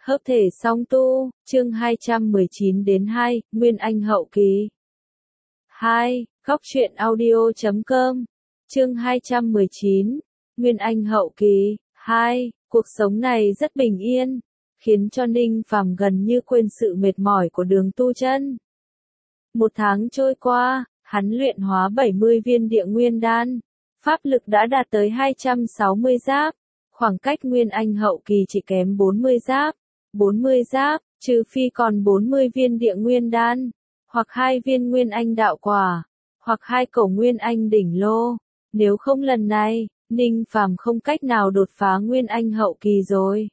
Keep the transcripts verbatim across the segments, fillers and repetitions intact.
Hợp thể song tu, chương hai trăm mười chín đến hai, Nguyên Anh hậu kỳ. hai. Góc truyện audio chấm com. Chương hai trăm mười chín, Nguyên Anh hậu kỳ. hai. Cuộc sống này rất bình yên, khiến cho Ninh Phàm gần như quên sự mệt mỏi của đường tu chân. Một tháng trôi qua, hắn luyện hóa bảy mươi viên địa nguyên đan, pháp lực đã đạt tới hai trăm sáu mươi giáp, khoảng cách Nguyên Anh hậu kỳ chỉ kém bốn mươi giáp. bốn mươi giáp, trừ phi còn bốn mươi viên địa nguyên đan, hoặc hai viên Nguyên Anh đạo quả, hoặc hai cổ Nguyên Anh đỉnh lô. Nếu không lần này, Ninh Phàm không cách nào đột phá Nguyên Anh hậu kỳ rồi.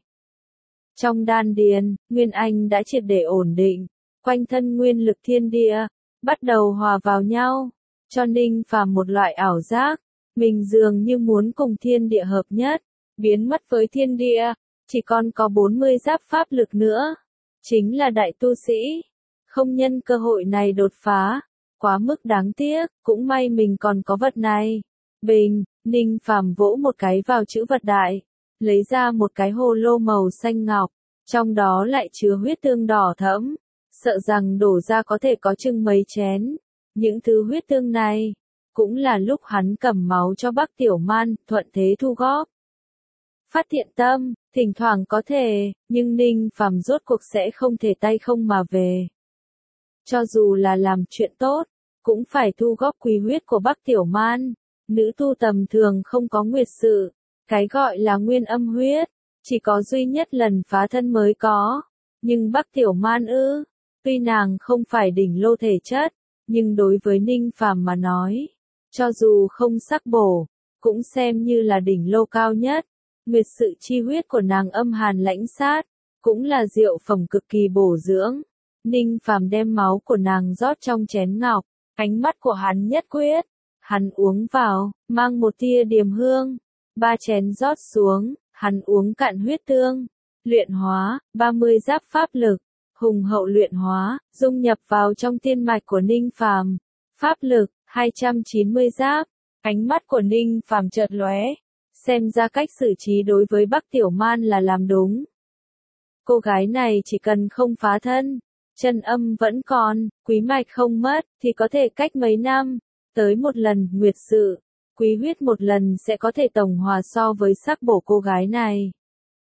Trong đan điền, Nguyên Anh đã triệt để ổn định, quanh thân nguyên lực thiên địa bắt đầu hòa vào nhau, cho Ninh Phàm một loại ảo giác, mình dường như muốn cùng thiên địa hợp nhất, biến mất với thiên địa. Chỉ còn có bốn mươi giáp pháp lực nữa, chính là đại tu sĩ, không nhân cơ hội này đột phá, quá mức đáng tiếc, cũng may mình còn có vật này. Bình, Ninh Phàm vỗ một cái vào chữ vật đại, lấy ra một cái hồ lô màu xanh ngọc, trong đó lại chứa huyết tương đỏ thẫm, sợ rằng đổ ra có thể có chừng mấy chén. Những thứ huyết tương này, cũng là lúc hắn cầm máu cho Bắc Tiểu Man, thuận thế thu góp. Phát thiện tâm, thỉnh thoảng có thể, nhưng Ninh Phàm rốt cuộc sẽ không thể tay không mà về. Cho dù là làm chuyện tốt, cũng phải thu góp quý huyết của Bắc Tiểu Man. Nữ tu tầm thường không có nguyệt sự, cái gọi là nguyên âm huyết, chỉ có duy nhất lần phá thân mới có. Nhưng Bắc Tiểu Man ư, tuy nàng không phải đỉnh lô thể chất, nhưng đối với Ninh Phàm mà nói, cho dù không sắc bổ, cũng xem như là đỉnh lô cao nhất. Nguyệt sự chi huyết của nàng âm hàn lãnh sát, cũng là diệu phẩm cực kỳ bổ dưỡng. Ninh Phàm đem máu của nàng rót trong chén ngọc, ánh mắt của hắn nhất quyết. Hắn uống vào, mang một tia điềm hương. Ba chén rót xuống, hắn uống cạn huyết tương. Luyện hóa, ba mươi giáp pháp lực, hùng hậu luyện hóa, dung nhập vào trong tiên mạch của Ninh Phàm. Pháp lực, hai trăm chín mươi giáp. Ánh mắt của Ninh Phàm chợt lóe. Xem ra cách xử trí đối với Bắc Tiểu Man là làm đúng. Cô gái này chỉ cần không phá thân, chân âm vẫn còn, quý mạch không mất, thì có thể cách mấy năm, tới một lần nguyệt sự, quý huyết một lần sẽ có thể tổng hòa so với sắc bổ cô gái này.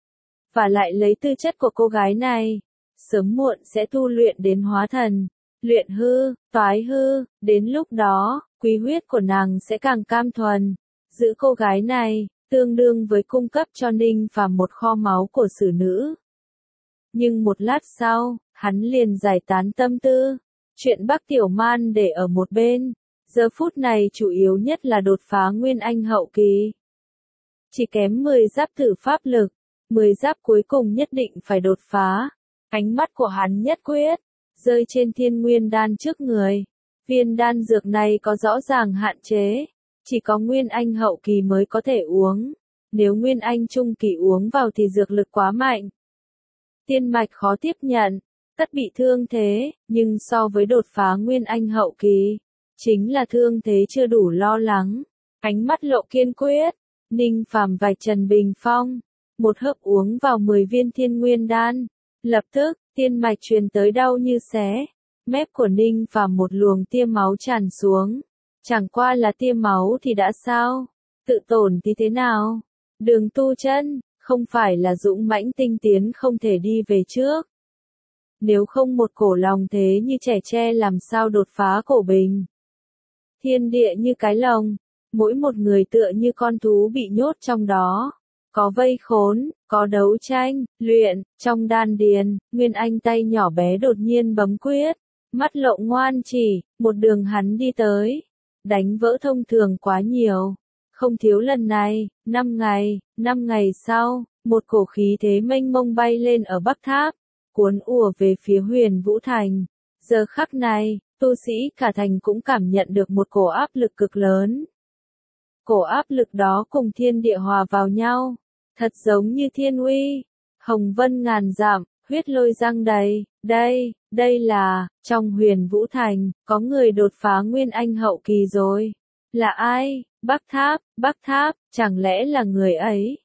Và lại lấy tư chất của cô gái này, sớm muộn sẽ tu luyện đến hóa thần, luyện hư, toái hư, đến lúc đó, quý huyết của nàng sẽ càng cam thuần. Giữ cô gái này, tương đương với cung cấp cho Ninh Phàm một kho máu của xử nữ. Nhưng một lát sau, hắn liền giải tán tâm tư, chuyện Bắc Tiểu Man để ở một bên, giờ phút này chủ yếu nhất là đột phá Nguyên Anh hậu kỳ. Chỉ kém mười giáp thử pháp lực, mười giáp cuối cùng nhất định phải đột phá. Ánh mắt của hắn nhất quyết, rơi trên thiên nguyên đan trước người. Viên đan dược này có rõ ràng hạn chế. Chỉ có Nguyên Anh hậu kỳ mới có thể uống, nếu Nguyên Anh trung kỳ uống vào thì dược lực quá mạnh. Tiên mạch khó tiếp nhận, tất bị thương thế, nhưng so với đột phá Nguyên Anh hậu kỳ, chính là thương thế chưa đủ lo lắng. Ánh mắt lộ kiên quyết, Ninh Phàm vạch trần bình phong, một hớp uống vào mười viên thiên nguyên đan, lập tức, tiên mạch truyền tới đau như xé, mép của Ninh Phàm một luồng tia máu tràn xuống. Chẳng qua là tia máu thì đã sao? Tự tổn thì thế nào? Đường tu chân, không phải là dũng mãnh tinh tiến không thể đi về trước. Nếu không một cổ lòng thế như trẻ tre làm sao đột phá cổ bình. Thiên địa như cái lồng, mỗi một người tựa như con thú bị nhốt trong đó. Có vây khốn, có đấu tranh, luyện, trong đan điền, Nguyên Anh tay nhỏ bé đột nhiên bấm quyết. Mắt lộ ngoan chỉ, một đường hắn đi tới. Đánh vỡ thông thường quá nhiều. Không thiếu lần này, năm ngày, năm ngày sau, một cổ khí thế mênh mông bay lên ở Bắc Tháp, cuốn ùa về phía Huyền Vũ Thành. Giờ khắc này, tu sĩ cả thành cũng cảm nhận được một cổ áp lực cực lớn. Cổ áp lực đó cùng thiên địa hòa vào nhau, thật giống như thiên uy, hồng vân ngàn dặm, huyết lôi giăng đầy. Đây, đây là, trong Huyền Vũ Thành, có người đột phá Nguyên Anh hậu kỳ rồi. Là ai? Bắc Tháp, Bắc Tháp, chẳng lẽ là người ấy?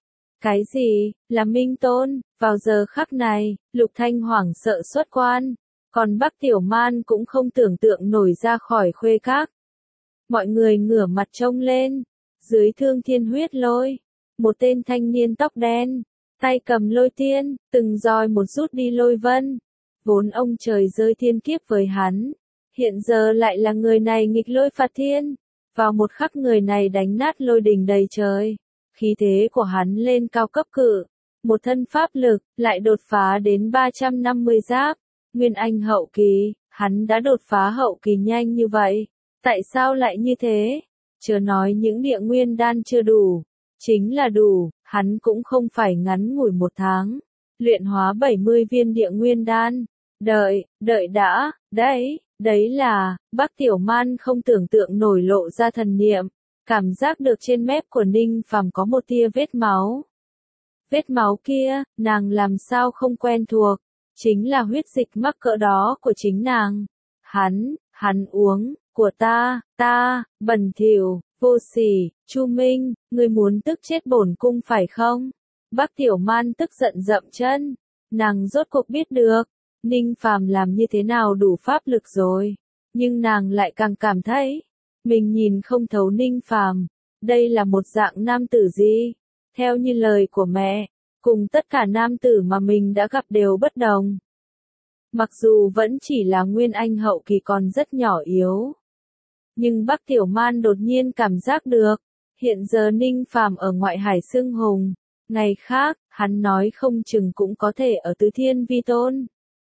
Cái gì, là Minh Tôn? Vào giờ khắc này, Lục Thanh hoảng sợ xuất quan, còn Bắc Tiểu Man cũng không tưởng tượng nổi ra khỏi khuê các. Mọi người ngửa mặt trông lên, dưới Thương Thiên Huyết Lôi, một tên thanh niên tóc đen, tay cầm lôi tiên, từng roi một rút đi lôi vân. Vốn ông trời rơi thiên kiếp với hắn, hiện giờ lại là người này nghịch lôi phạt thiên. Vào một khắc người này đánh nát lôi đình đầy trời, khí thế của hắn lên cao cấp cự, một thân pháp lực, lại đột phá đến ba trăm năm mươi giáp, Nguyên Anh hậu kỳ, hắn đã đột phá hậu kỳ nhanh như vậy, tại sao lại như thế? Chớ nói những địa nguyên đan chưa đủ, chính là đủ, hắn cũng không phải ngắn ngủi một tháng, luyện hóa bảy mươi viên địa nguyên đan, đợi, đợi đã, đấy. Đấy là, Bắc Tiểu Man không tưởng tượng nổi lộ ra thần niệm, cảm giác được trên mép của Ninh Phàm có một tia vết máu. Vết máu kia, nàng làm sao không quen thuộc, chính là huyết dịch mắc cỡ đó của chính nàng. Hắn, hắn uống, của ta, ta, bẩn thỉu, vô sỉ, Chu Minh, ngươi muốn tức chết bổn cung phải không? Bắc Tiểu Man tức giận dậm chân, nàng rốt cuộc biết được. Ninh Phàm làm như thế nào đủ pháp lực rồi, nhưng nàng lại càng cảm thấy, mình nhìn không thấu Ninh Phàm, đây là một dạng nam tử gì? Theo như lời của mẹ, cùng tất cả nam tử mà mình đã gặp đều bất đồng. Mặc dù vẫn chỉ là Nguyên Anh hậu kỳ còn rất nhỏ yếu, nhưng Bắc Tiểu Man đột nhiên cảm giác được, hiện giờ Ninh Phàm ở ngoại hải xưng hùng, ngày khác, hắn nói không chừng cũng có thể ở Tứ Thiên Vi Tôn.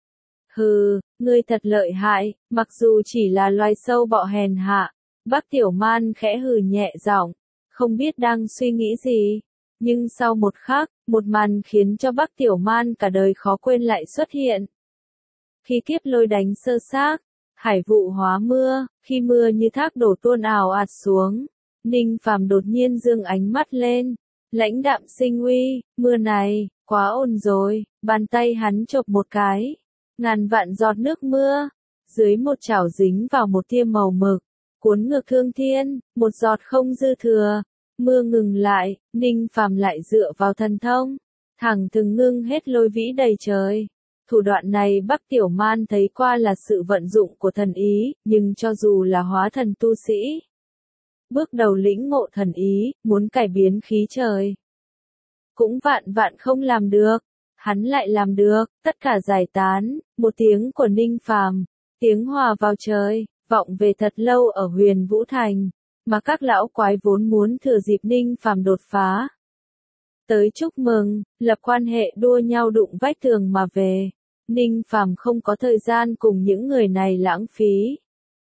Hừ, ngươi thật lợi hại, mặc dù chỉ là loài sâu bọ hèn hạ, Bắc Tiểu Man khẽ hừ nhẹ giọng, không biết đang suy nghĩ gì, nhưng sau một khắc, một màn khiến cho Bắc Tiểu Man cả đời khó quên lại xuất hiện. Khi kiếp lôi đánh sơ xác, hải vụ hóa mưa, khi mưa như thác đổ tuôn ào ạt xuống, Ninh Phàm đột nhiên dương ánh mắt lên, lãnh đạm sinh uy, mưa này, quá ồn rồi, bàn tay hắn chộp một cái. Ngàn vạn giọt nước mưa, dưới một chảo dính vào một tia màu mực, cuốn ngược thương thiên, một giọt không dư thừa, mưa ngừng lại, Ninh Phàm lại dựa vào thần thông, thẳng thừng ngưng hết lôi vĩ đầy trời. Thủ đoạn này Bắc Tiểu Man thấy qua là sự vận dụng của thần ý, nhưng cho dù là hóa thần tu sĩ, bước đầu lĩnh ngộ thần ý, muốn cải biến khí trời, cũng vạn vạn không làm được. Hắn lại làm được, tất cả giải tán, một tiếng của Ninh Phàm, tiếng hòa vào trời, vọng về thật lâu ở Huyền Vũ Thành, mà các lão quái vốn muốn thừa dịp Ninh Phàm đột phá tới chúc mừng, lập quan hệ đua nhau đụng vách tường mà về. Ninh Phàm không có thời gian cùng những người này lãng phí.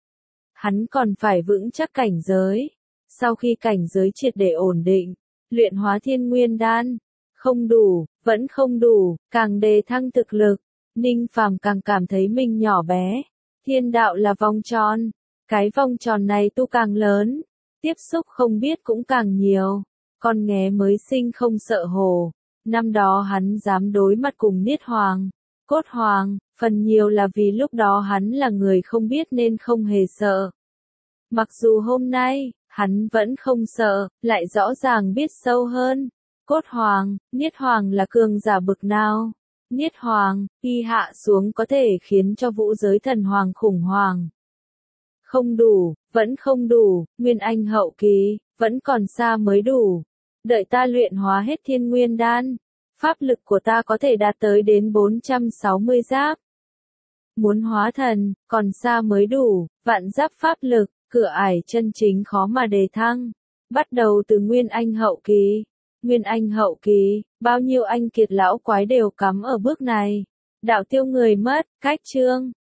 Hắn còn phải vững chắc cảnh giới. Sau khi cảnh giới triệt để ổn định, luyện hóa thiên nguyên đan, không đủ, vẫn không đủ, càng đề thăng thực lực, Ninh Phàm càng cảm thấy mình nhỏ bé. Thiên đạo là vòng tròn, cái vòng tròn này tu càng lớn, tiếp xúc không biết cũng càng nhiều. Con nghé mới sinh không sợ hổ, năm đó hắn dám đối mặt cùng Niết Hoàng, Cốt Hoàng, phần nhiều là vì lúc đó hắn là người không biết nên không hề sợ. Mặc dù hôm nay, hắn vẫn không sợ, lại rõ ràng biết sâu hơn. Cốt Hoàng, Niết Hoàng là cường giả bực nào? Niết Hoàng, y hạ xuống có thể khiến cho vũ giới thần hoàng khủng hoảng. Không đủ, vẫn không đủ, Nguyên Anh hậu kỳ, vẫn còn xa mới đủ. Đợi ta luyện hóa hết thiên nguyên đan, pháp lực của ta có thể đạt tới đến bốn trăm sáu mươi giáp. Muốn hóa thần, còn xa mới đủ, vạn giáp pháp lực, cửa ải chân chính khó mà đề thăng. Bắt đầu từ Nguyên Anh hậu kỳ. Nguyên Anh hậu kỳ, bao nhiêu anh kiệt lão quái đều cắm ở bước này. Đạo tiêu người mất, cách chương.